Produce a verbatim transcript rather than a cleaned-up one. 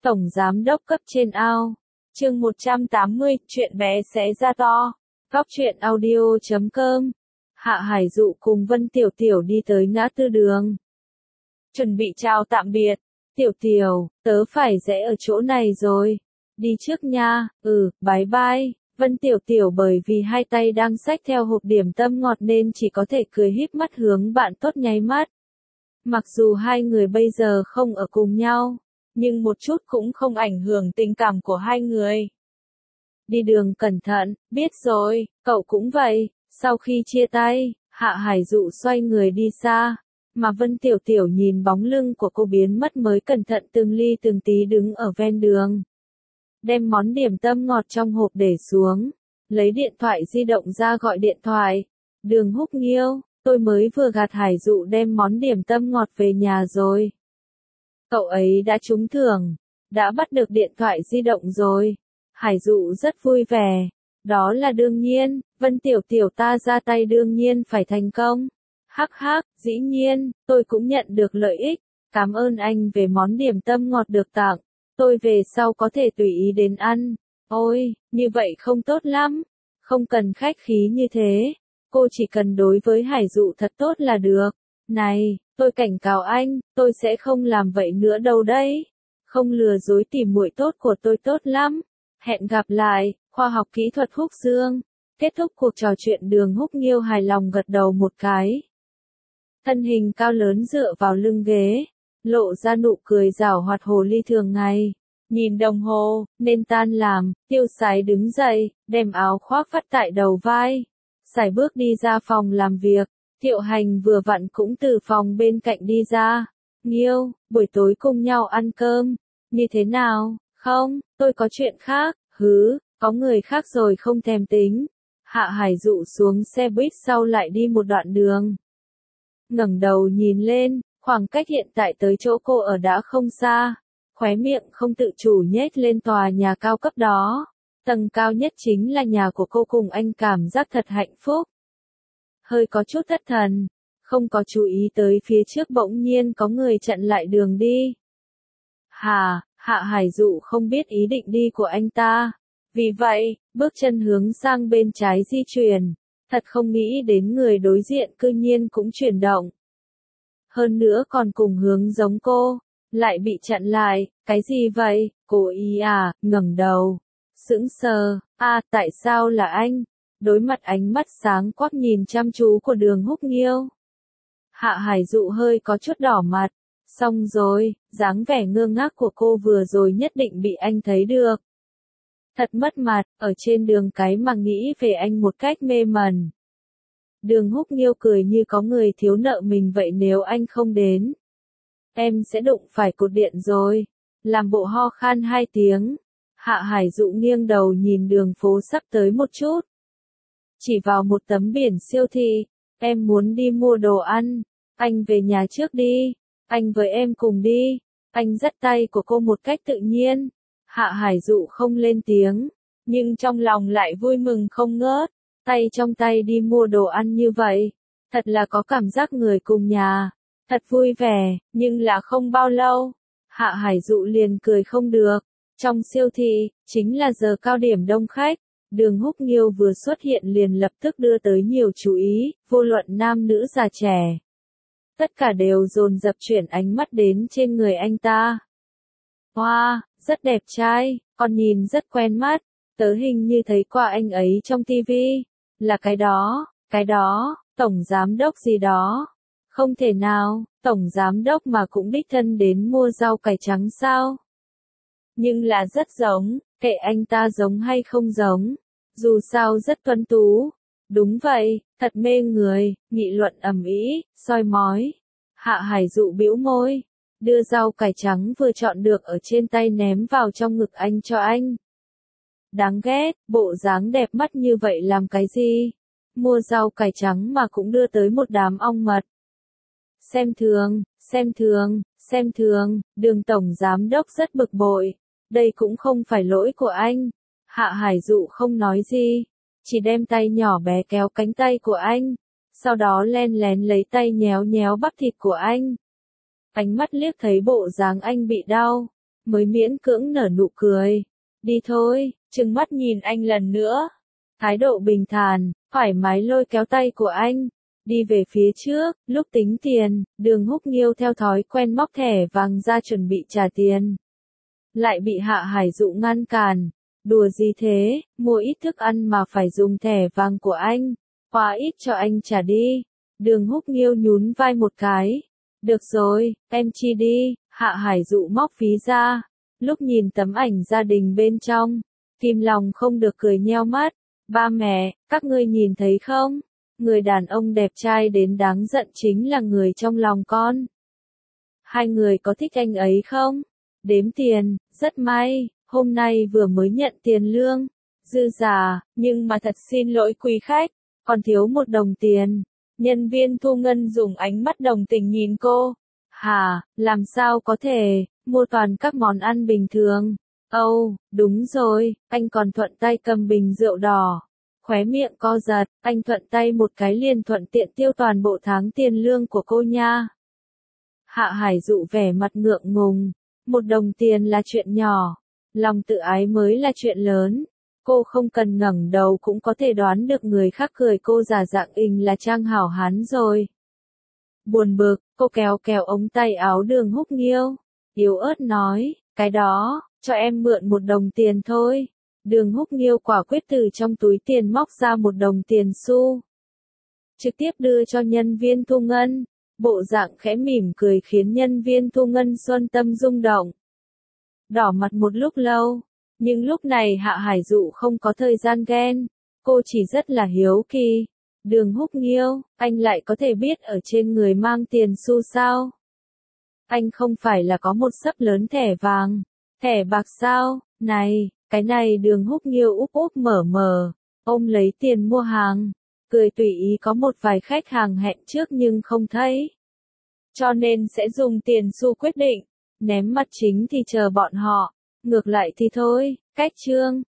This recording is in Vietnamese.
Tổng giám đốc cấp trên ao. Chương một trăm tám mươi, chuyện bé xé ra to. Góc truyện audio chấm com. Hạ Hải Dụ cùng Vân Tiểu Tiểu đi tới ngã tư đường. Chuẩn bị chào tạm biệt. Tiểu Tiểu, tớ phải rẽ ở chỗ này rồi. Đi trước nha. Ừ, bye bye. Vân Tiểu Tiểu bởi vì hai tay đang xách theo hộp điểm tâm ngọt nên chỉ có thể cười híp mắt hướng bạn tốt nháy mắt. Mặc dù hai người bây giờ không ở cùng nhau, nhưng một chút cũng không ảnh hưởng tình cảm của hai người. Đi đường cẩn thận, biết rồi, cậu cũng vậy. Sau khi chia tay, Hạ Hải Dụ xoay người đi xa, mà Vân Tiểu Tiểu nhìn bóng lưng của cô biến mất mới cẩn thận từng ly từng tí đứng ở ven đường. Đem món điểm tâm ngọt trong hộp để xuống, lấy điện thoại di động ra gọi điện thoại. Đường Húc Nghiêu, tôi mới vừa gạt Hải Dụ đem món điểm tâm ngọt về nhà rồi. Cậu ấy đã trúng thưởng, đã bắt được điện thoại di động rồi. Hải Dụ rất vui vẻ. Đó là đương nhiên, Vân Tiểu Tiểu ta ra tay đương nhiên phải thành công. Hắc hắc, dĩ nhiên, tôi cũng nhận được lợi ích. Cảm ơn anh về món điểm tâm ngọt được tặng. Tôi về sau có thể tùy ý đến ăn. Ôi, như vậy không tốt lắm. Không cần khách khí như thế. Cô chỉ cần đối với Hải Dụ thật tốt là được. Này, tôi cảnh cáo anh, tôi sẽ không làm vậy nữa đâu đấy. Không lừa dối tìm muội tốt của tôi tốt lắm. Hẹn gặp lại, khoa học kỹ thuật Húc Dương. Kết thúc cuộc trò chuyện Đường Húc Nghiêu hài lòng gật đầu một cái. Thân hình cao lớn dựa vào lưng ghế, lộ ra nụ cười giảo hoạt hồ ly thường ngày. Nhìn đồng hồ, nên tan làm, Tiêu Sái đứng dậy, đem áo khoác vắt tại đầu vai. Sải bước đi ra phòng làm việc, Thiệu Hành vừa vặn cũng từ phòng bên cạnh đi ra. Nghiêu, buổi tối cùng nhau ăn cơm, như thế nào? Không, tôi có chuyện khác. Hứ, có người khác rồi không thèm tính. Hạ Hải Dụ xuống xe buýt sau lại đi một đoạn đường. Ngẩng đầu nhìn lên, khoảng cách hiện tại tới chỗ cô ở đã không xa. Khóe miệng không tự chủ nhếch lên tòa nhà cao cấp đó. Tầng cao nhất chính là nhà của cô cùng anh, cảm giác thật hạnh phúc. Hơi có chút thất thần, không có chú ý tới phía trước bỗng nhiên có người chặn lại đường đi. Hà, Hạ Hải Dụ không biết ý định đi của anh ta. Vì vậy, bước chân hướng sang bên trái di chuyển. Thật không nghĩ đến người đối diện cư nhiên cũng chuyển động. Hơn nữa còn cùng hướng giống cô, lại bị chặn lại. Cái gì vậy? Cô ý à? Ngẩng đầu, sững sờ. À, tại sao là anh? Đối mặt ánh mắt sáng quắc nhìn chăm chú của Đường Húc Nghiêu. Hạ Hải Dụ hơi có chút đỏ mặt. Xong rồi, dáng vẻ ngơ ngác của cô vừa rồi nhất định bị anh thấy được. Thật mất mặt, ở trên đường cái mà nghĩ về anh một cách mê mẩn. Đường Húc Nghiêu cười như có người thiếu nợ mình vậy, nếu anh không đến, em sẽ đụng phải cột điện rồi. Làm bộ ho khan hai tiếng. Hạ Hải Dụ nghiêng đầu nhìn đường phố sắp tới một chút. Chỉ vào một tấm biển siêu thị. Em muốn đi mua đồ ăn. Anh về nhà trước đi. Anh với em cùng đi. Anh dắt tay của cô một cách tự nhiên. Hạ Hải Dụ không lên tiếng, nhưng trong lòng lại vui mừng không ngớt. Tay trong tay đi mua đồ ăn như vậy, thật là có cảm giác người cùng nhà. Thật vui vẻ, nhưng là không bao lâu, Hạ Hải Dụ liền cười không được. Trong siêu thị, chính là giờ cao điểm đông khách. Đường Húc Nghiêu vừa xuất hiện liền lập tức đưa tới nhiều chú ý, vô luận nam nữ già trẻ. Tất cả đều dồn dập chuyển ánh mắt đến trên người anh ta. Wow, rất đẹp trai, còn nhìn rất quen mắt. Tớ hình như thấy qua anh ấy trong tivi. Là cái đó, cái đó, tổng giám đốc gì đó. Không thể nào, tổng giám đốc mà cũng đích thân đến mua rau cải trắng sao? Nhưng là rất giống, kệ anh ta giống hay không giống. Dù sao rất tuấn tú. Đúng vậy, thật mê người, nghị luận ầm ĩ, soi mói. Hạ Hải Dụ bĩu môi, đưa rau cải trắng vừa chọn được ở trên tay ném vào trong ngực anh cho anh. Đáng ghét, bộ dáng đẹp mắt như vậy làm cái gì? Mua rau cải trắng mà cũng đưa tới một đám ong mật. Xem thường, xem thường, xem thường, Đường tổng giám đốc rất bực bội. Đây cũng không phải lỗi của anh. Hạ Hải Dụ không nói gì, chỉ đem tay nhỏ bé kéo cánh tay của anh, sau đó len lén lấy tay nhéo nhéo bắp thịt của anh. Ánh mắt liếc thấy bộ dáng anh bị đau, mới miễn cưỡng nở nụ cười. Đi thôi, trừng mắt nhìn anh lần nữa. Thái độ bình thản, thoải mái lôi kéo tay của anh. Đi về phía trước, lúc tính tiền, Đường Húc Nghiêu theo thói quen móc thẻ vàng ra chuẩn bị trả tiền. Lại bị Hạ Hải Dụ ngăn cản. Đùa gì thế, mua ít thức ăn mà phải dùng thẻ vàng của anh. Quá ít cho anh trả đi. Đường Húc Nghiêu nhún vai một cái. Được rồi, em chi đi. Hạ Hải Dụ móc ví ra. Lúc nhìn tấm ảnh gia đình bên trong, Kim Long không được cười nheo mắt. Ba mẹ, các ngươi nhìn thấy không? Người đàn ông đẹp trai đến đáng giận chính là người trong lòng con. Hai người có thích anh ấy không? Đếm tiền, rất may, hôm nay vừa mới nhận tiền lương. Dư giả, nhưng mà thật xin lỗi quý khách, còn thiếu một đồng tiền. Nhân viên thu ngân dùng ánh mắt đồng tình nhìn cô. Hả, làm sao có thể, mua toàn các món ăn bình thường. Âu, oh, đúng rồi, anh còn thuận tay cầm bình rượu đỏ. Khóe miệng co giật, anh thuận tay một cái liền thuận tiện tiêu toàn bộ tháng tiền lương của cô nha. Hạ Hải Dụ vẻ mặt ngượng ngùng. Một đồng tiền là chuyện nhỏ. Lòng tự ái mới là chuyện lớn. Cô không cần ngẩng đầu cũng có thể đoán được người khác cười cô giả dạng ình là Trang hảo hán rồi. Buồn bực, cô kéo kéo ống tay áo Đường Húc Nghiêu. Yếu ớt nói, cái đó, cho em mượn một đồng tiền thôi. Đường Húc Nghiêu quả quyết từ trong túi tiền móc ra một đồng tiền xu. Trực tiếp đưa cho nhân viên thu ngân. Bộ dạng khẽ mỉm cười khiến nhân viên thu ngân xuân tâm rung động. Đỏ mặt một lúc lâu. Nhưng lúc này Hạ Hải Dụ không có thời gian ghen. Cô chỉ rất là hiếu kỳ. Đường Húc Nghiêu, anh lại có thể biết ở trên người mang tiền xu sao? Anh không phải là có một xấp lớn thẻ vàng, thẻ bạc sao? Này, cái này Đường Húc Nghiêu úp úp mở mở, ôm lấy tiền mua hàng, cười tùy ý có một vài khách hàng hẹn trước nhưng không thấy. Cho nên sẽ dùng tiền xu quyết định, ném mặt chính thì chờ bọn họ, ngược lại thì thôi, cách chương.